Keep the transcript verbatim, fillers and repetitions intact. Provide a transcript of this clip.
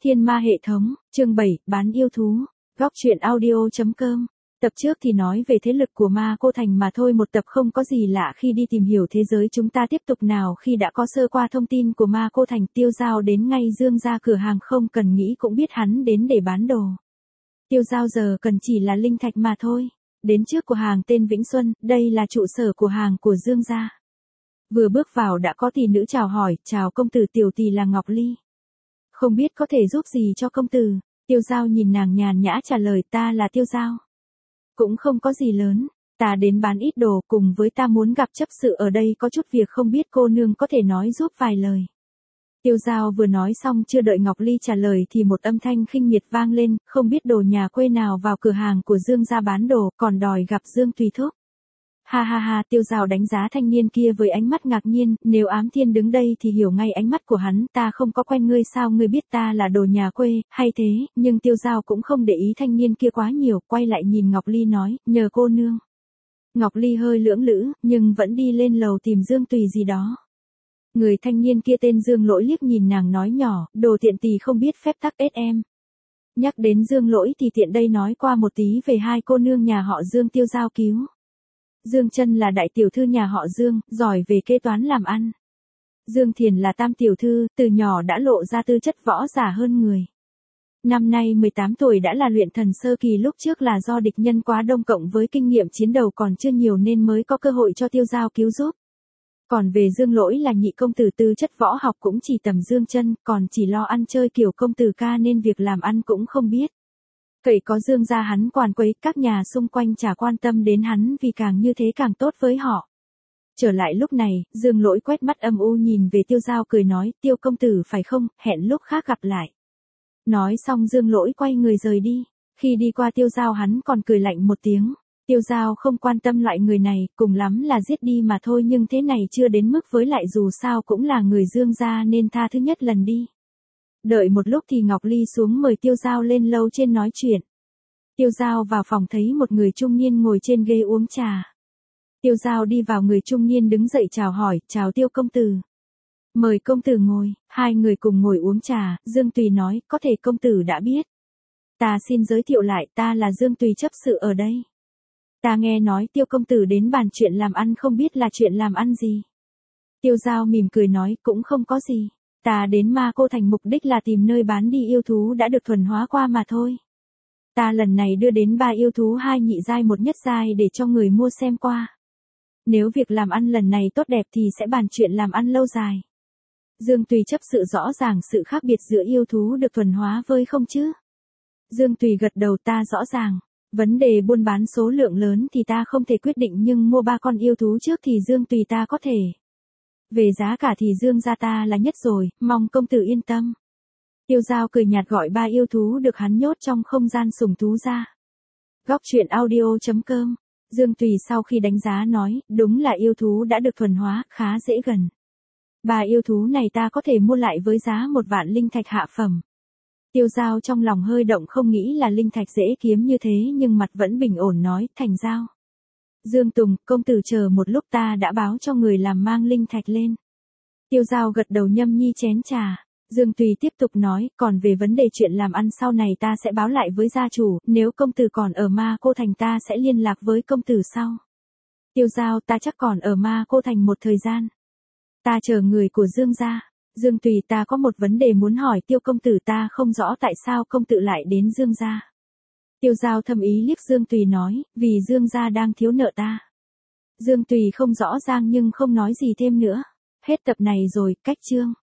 Thiên ma hệ thống, chương bảy, bán yêu thú. Góc truyện audio.com. Tập trước thì nói về thế lực của Ma Cô Thành mà thôi, một tập không có gì lạ khi đi tìm hiểu thế giới chúng ta tiếp tục nào. Khi đã có sơ qua thông tin của Ma Cô Thành, Tiêu Giao đến ngay Dương gia cửa hàng, không cần nghĩ cũng biết hắn đến để bán đồ. Tiêu Giao giờ cần chỉ là linh thạch mà thôi. Đến trước cửa hàng tên Vĩnh Xuân, đây là trụ sở cửa hàng của Dương gia. Vừa bước vào đã có tỷ nữ chào hỏi, chào công tử, tiểu tỷ là Ngọc Ly. Không biết có thể giúp gì cho công tử. Tiêu Giao nhìn nàng nhàn nhã trả lời, ta là Tiêu Giao. Cũng không có gì lớn, ta đến bán ít đồ, cùng với ta muốn gặp chấp sự ở đây có chút việc, không biết cô nương có thể nói giúp vài lời. Tiêu Giao vừa nói xong chưa đợi Ngọc Ly trả lời thì một âm thanh khinh miệt vang lên, không biết đồ nhà quê nào vào cửa hàng của Dương gia bán đồ, còn đòi gặp Dương Tùy Thúc. Ha ha ha, Tiêu Giao đánh giá thanh niên kia với ánh mắt ngạc nhiên, nếu Ám Thiên đứng đây thì hiểu ngay ánh mắt của hắn, ta không có quen ngươi sao ngươi biết ta là đồ nhà quê, hay thế, nhưng Tiêu Giao cũng không để ý thanh niên kia quá nhiều, quay lại nhìn Ngọc Ly nói, nhờ cô nương. Ngọc Ly hơi lưỡng lự, nhưng vẫn đi lên lầu tìm Dương Tùy gì đó. Người thanh niên kia tên Dương Lỗi liếc nhìn nàng nói nhỏ, đồ tiện tỳ không biết phép tắc ết em. Nhắc đến Dương Lỗi thì tiện đây nói qua một tí về hai cô nương nhà họ Dương Tiêu Giao cứu. Dương Chân là đại tiểu thư nhà họ Dương, giỏi về kế toán làm ăn. Dương Thiền là tam tiểu thư, từ nhỏ đã lộ ra tư chất võ giả hơn người. Năm nay mười tám tuổi đã là luyện thần sơ kỳ, lúc trước là do địch nhân quá đông cộng với kinh nghiệm chiến đấu còn chưa nhiều nên mới có cơ hội cho Tiêu Giao cứu giúp. Còn về Dương Lỗi là nhị công tử, tư chất võ học cũng chỉ tầm Dương Chân, còn chỉ lo ăn chơi kiểu công tử ca nên việc làm ăn cũng không biết. Cậy có Dương gia hắn quản quấy, các nhà xung quanh chả quan tâm đến hắn vì càng như thế càng tốt với họ. Trở lại lúc này, Dương Lỗi quét mắt âm u nhìn về Tiêu Giao cười nói, Tiêu công tử phải không, hẹn lúc khác gặp lại. Nói xong Dương Lỗi quay người rời đi, khi đi qua Tiêu Giao hắn còn cười lạnh một tiếng. Tiêu Giao không quan tâm loại người này, cùng lắm là giết đi mà thôi, nhưng thế này chưa đến mức, với lại dù sao cũng là người Dương gia nên tha thứ nhất lần đi. Đợi một lúc thì Ngọc Ly xuống mời Tiêu Giao lên lầu trên nói chuyện. Tiêu Giao vào phòng thấy một người trung niên ngồi trên ghế uống trà. Tiêu Giao đi vào, người trung niên đứng dậy chào hỏi, chào Tiêu công tử. Mời công tử ngồi, hai người cùng ngồi uống trà, Dương Tùy nói, có thể công tử đã biết. Ta xin giới thiệu lại, ta là Dương Tùy chấp sự ở đây. Ta nghe nói Tiêu công tử đến bàn chuyện làm ăn, không biết là chuyện làm ăn gì. Tiêu Giao mỉm cười nói, cũng không có gì. Ta đến Ma Cô Thành mục đích là tìm nơi bán đi yêu thú đã được thuần hóa qua mà thôi. Ta lần này đưa đến ba yêu thú, hai nhị giai một nhất giai để cho người mua xem qua. Nếu việc làm ăn lần này tốt đẹp thì sẽ bàn chuyện làm ăn lâu dài. Dương Tùy chấp sự rõ ràng sự khác biệt giữa yêu thú được thuần hóa với không chứ? Dương Tùy gật đầu, ta rõ ràng. Vấn đề buôn bán số lượng lớn thì ta không thể quyết định, nhưng mua ba con yêu thú trước thì Dương Tùy ta có thể. Về giá cả thì Dương gia ta là nhất rồi, mong công tử yên tâm. Tiêu Giao cười nhạt gọi ba yêu thú được hắn nhốt trong không gian sủng thú ra. Góc truyện audio.com. Dương Tùy sau khi đánh giá nói, đúng là yêu thú đã được thuần hóa, khá dễ gần. Ba yêu thú này ta có thể mua lại với giá một vạn linh thạch hạ phẩm. Tiêu Giao trong lòng hơi động, không nghĩ là linh thạch dễ kiếm như thế, nhưng mặt vẫn bình ổn nói, thành giao. Dương Tùng, công tử chờ một lúc, ta đã báo cho người làm mang linh thạch lên. Tiêu Giao gật đầu nhâm nhi chén trà. Dương Tùy tiếp tục nói, còn về vấn đề chuyện làm ăn sau này ta sẽ báo lại với gia chủ, nếu công tử còn ở Ma Cô Thành ta sẽ liên lạc với công tử sau. Tiêu Giao, ta chắc còn ở Ma Cô Thành một thời gian. Ta chờ người của Dương gia. Dương Tùy, ta có một vấn đề muốn hỏi Tiêu công tử, ta không rõ tại sao công tử lại đến Dương gia. Tiêu Giao thâm ý liếc Dương Tùy nói, vì Dương gia đang thiếu nợ ta. Dương Tùy không rõ ràng nhưng không nói gì thêm nữa. Hết tập này rồi, cách chương.